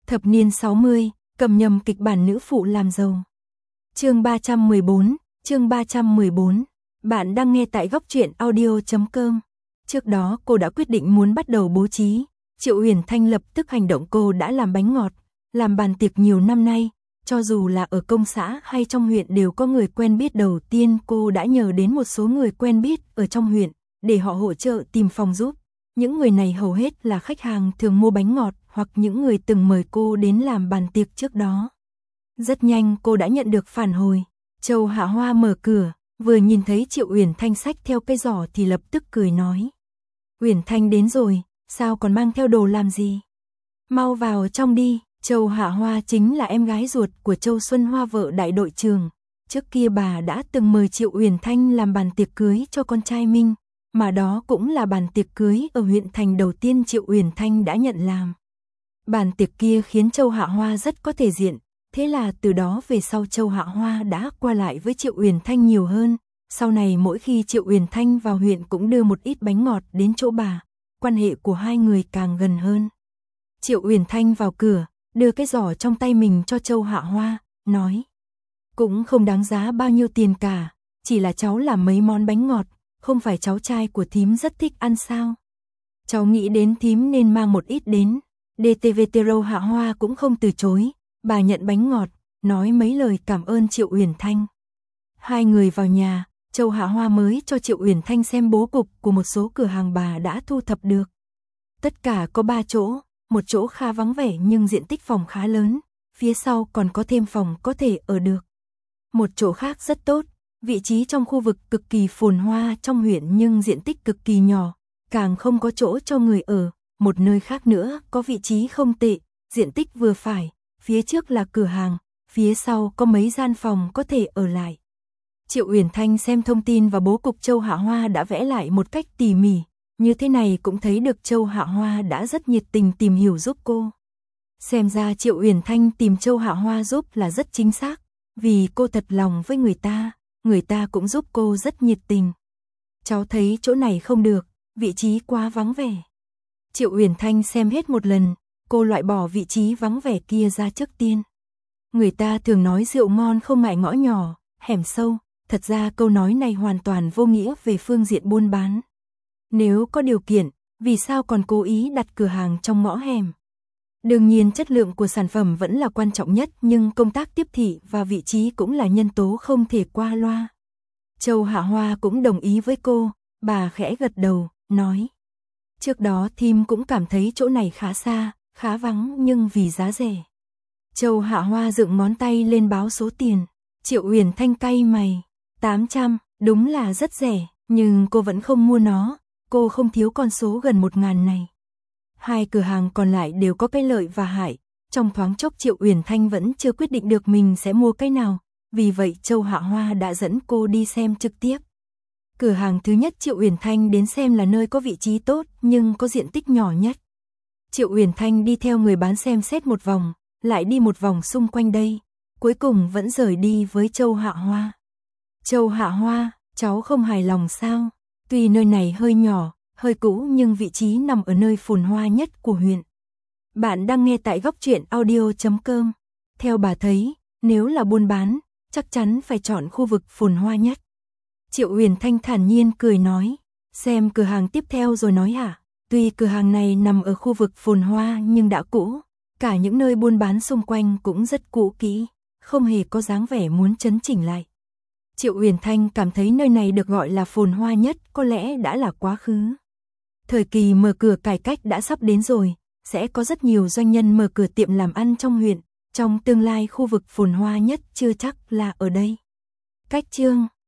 Thập niên 60, cầm nhầm kịch bản nữ phụ làm giàu. Chương 314. Bạn đang nghe tại góc truyện audio.com. Trước đó cô đã quyết định muốn bắt đầu bố trí, Triệu Uyển Thanh lập tức hành động. Cô đã làm bánh ngọt, làm bàn tiệc nhiều năm nay, cho dù là ở công xã hay trong huyện đều có người quen biết. Đầu tiên cô đã nhờ đến một số người quen biết ở trong huyện, để họ hỗ trợ tìm phòng giúp. Những người này hầu hết là khách hàng thường mua bánh ngọt hoặc những người từng mời cô đến làm bàn tiệc trước đó. Rất nhanh cô đã nhận được phản hồi. Châu Hạ Hoa mở cửa, vừa nhìn thấy Triệu Uyển Thanh xách theo cái giỏ thì lập tức cười nói: "Uyển Thanh đến rồi, sao còn mang theo đồ làm gì? Mau vào trong đi." Châu Hạ Hoa chính là em gái ruột của Châu Xuân Hoa, vợ đại đội trưởng. Trước kia bà đã từng mời Triệu Uyển Thanh làm bàn tiệc cưới cho con trai mình, mà đó cũng là bàn tiệc cưới ở huyện thành đầu tiên Triệu Uyển Thanh đã nhận làm. Bàn tiệc kia khiến Châu Hạ Hoa rất có thể diện, thế là từ đó về sau Châu Hạ Hoa đã qua lại với Triệu Uyển Thanh nhiều hơn. Sau này mỗi khi Triệu Uyển Thanh vào huyện cũng đưa một ít bánh ngọt đến chỗ bà, quan hệ của hai người càng gần hơn. Triệu Uyển Thanh vào cửa, đưa cái giỏ trong tay mình cho Châu Hạ Hoa, nói: "Cũng không đáng giá bao nhiêu tiền cả, chỉ là cháu làm mấy món bánh ngọt, không phải cháu trai của thím rất thích ăn sao? Cháu nghĩ đến thím nên mang một ít đến." DTVTRO Hạ Hoa cũng không từ chối, bà nhận bánh ngọt, nói mấy lời cảm ơn Triệu Uyển Thanh. Hai người vào nhà, Châu Hạ Hoa mới cho Triệu Uyển Thanh xem bố cục của một số cửa hàng bà đã thu thập được. Tất cả có 3 chỗ, một chỗ khá vắng vẻ nhưng diện tích phòng khá lớn, phía sau còn có thêm phòng có thể ở được. Một chỗ khác rất tốt, vị trí trong khu vực cực kỳ phồn hoa trong huyện nhưng diện tích cực kỳ nhỏ, càng không có chỗ cho người ở. Một nơi khác nữa có vị trí không tệ, diện tích vừa phải, phía trước là cửa hàng, phía sau có mấy gian phòng có thể ở lại. Triệu Uyển Thanh xem thông tin và bố cục Châu Hạ Hoa đã vẽ lại một cách tỉ mỉ, như thế này cũng thấy được Châu Hạ Hoa đã rất nhiệt tình tìm hiểu giúp cô. Xem ra Triệu Uyển Thanh tìm Châu Hạ Hoa giúp là rất chính xác, vì cô thật lòng với người ta cũng giúp cô rất nhiệt tình. "Cháu thấy chỗ này không được, vị trí quá vắng vẻ." Triệu Uyển Thanh xem hết một lần, cô loại bỏ vị trí vắng vẻ kia ra trước tiên. Người ta thường nói rượu ngon không ngại ngõ nhỏ, hẻm sâu, thật ra câu nói này hoàn toàn vô nghĩa về phương diện buôn bán. Nếu có điều kiện, vì sao còn cố ý đặt cửa hàng trong ngõ hẻm? Đương nhiên chất lượng của sản phẩm vẫn là quan trọng nhất, nhưng công tác tiếp thị và vị trí cũng là nhân tố không thể qua loa. Châu Hạ Hoa cũng đồng ý với cô, bà khẽ gật đầu, nói: "Trước đó thím cũng cảm thấy chỗ này khá xa, khá vắng nhưng vì giá rẻ." Châu Hạ Hoa dựng ngón tay lên báo số tiền. Triệu Uyển Thanh cay mày: 800, đúng là rất rẻ, nhưng cô vẫn không mua nó, cô không thiếu con số gần 1.000 này. Hai cửa hàng còn lại đều có cái lợi và hại, trong thoáng chốc Triệu Uyển Thanh vẫn chưa quyết định được mình sẽ mua cái nào, vì vậy Châu Hạ Hoa đã dẫn cô đi xem trực tiếp. Cửa hàng thứ nhất Triệu Uyển Thanh đến xem là nơi có vị trí tốt nhưng có diện tích nhỏ nhất. Triệu Uyển Thanh đi theo người bán xem xét một vòng, lại đi một vòng xung quanh đây, cuối cùng vẫn rời đi với Châu Hạ Hoa. "Châu Hạ Hoa, cháu không hài lòng sao? Tuy nơi này hơi nhỏ, hơi cũ nhưng vị trí nằm ở nơi phồn hoa nhất của huyện." Bạn đang nghe tại góc truyện audio.com. Theo bà thấy, nếu là buôn bán, chắc chắn phải chọn khu vực phồn hoa nhất. Triệu Uyển Thanh thản nhiên cười nói: "Xem cửa hàng tiếp theo rồi nói hả?" Tuy cửa hàng này nằm ở khu vực phồn hoa nhưng đã cũ, cả những nơi buôn bán xung quanh cũng rất cũ kỹ, không hề có dáng vẻ muốn chấn chỉnh lại. Triệu Uyển Thanh cảm thấy nơi này được gọi là phồn hoa nhất có lẽ đã là quá khứ. Thời kỳ mở cửa cải cách đã sắp đến rồi, sẽ có rất nhiều doanh nhân mở cửa tiệm làm ăn trong huyện, trong tương lai khu vực phồn hoa nhất chưa chắc là ở đây. Cách chương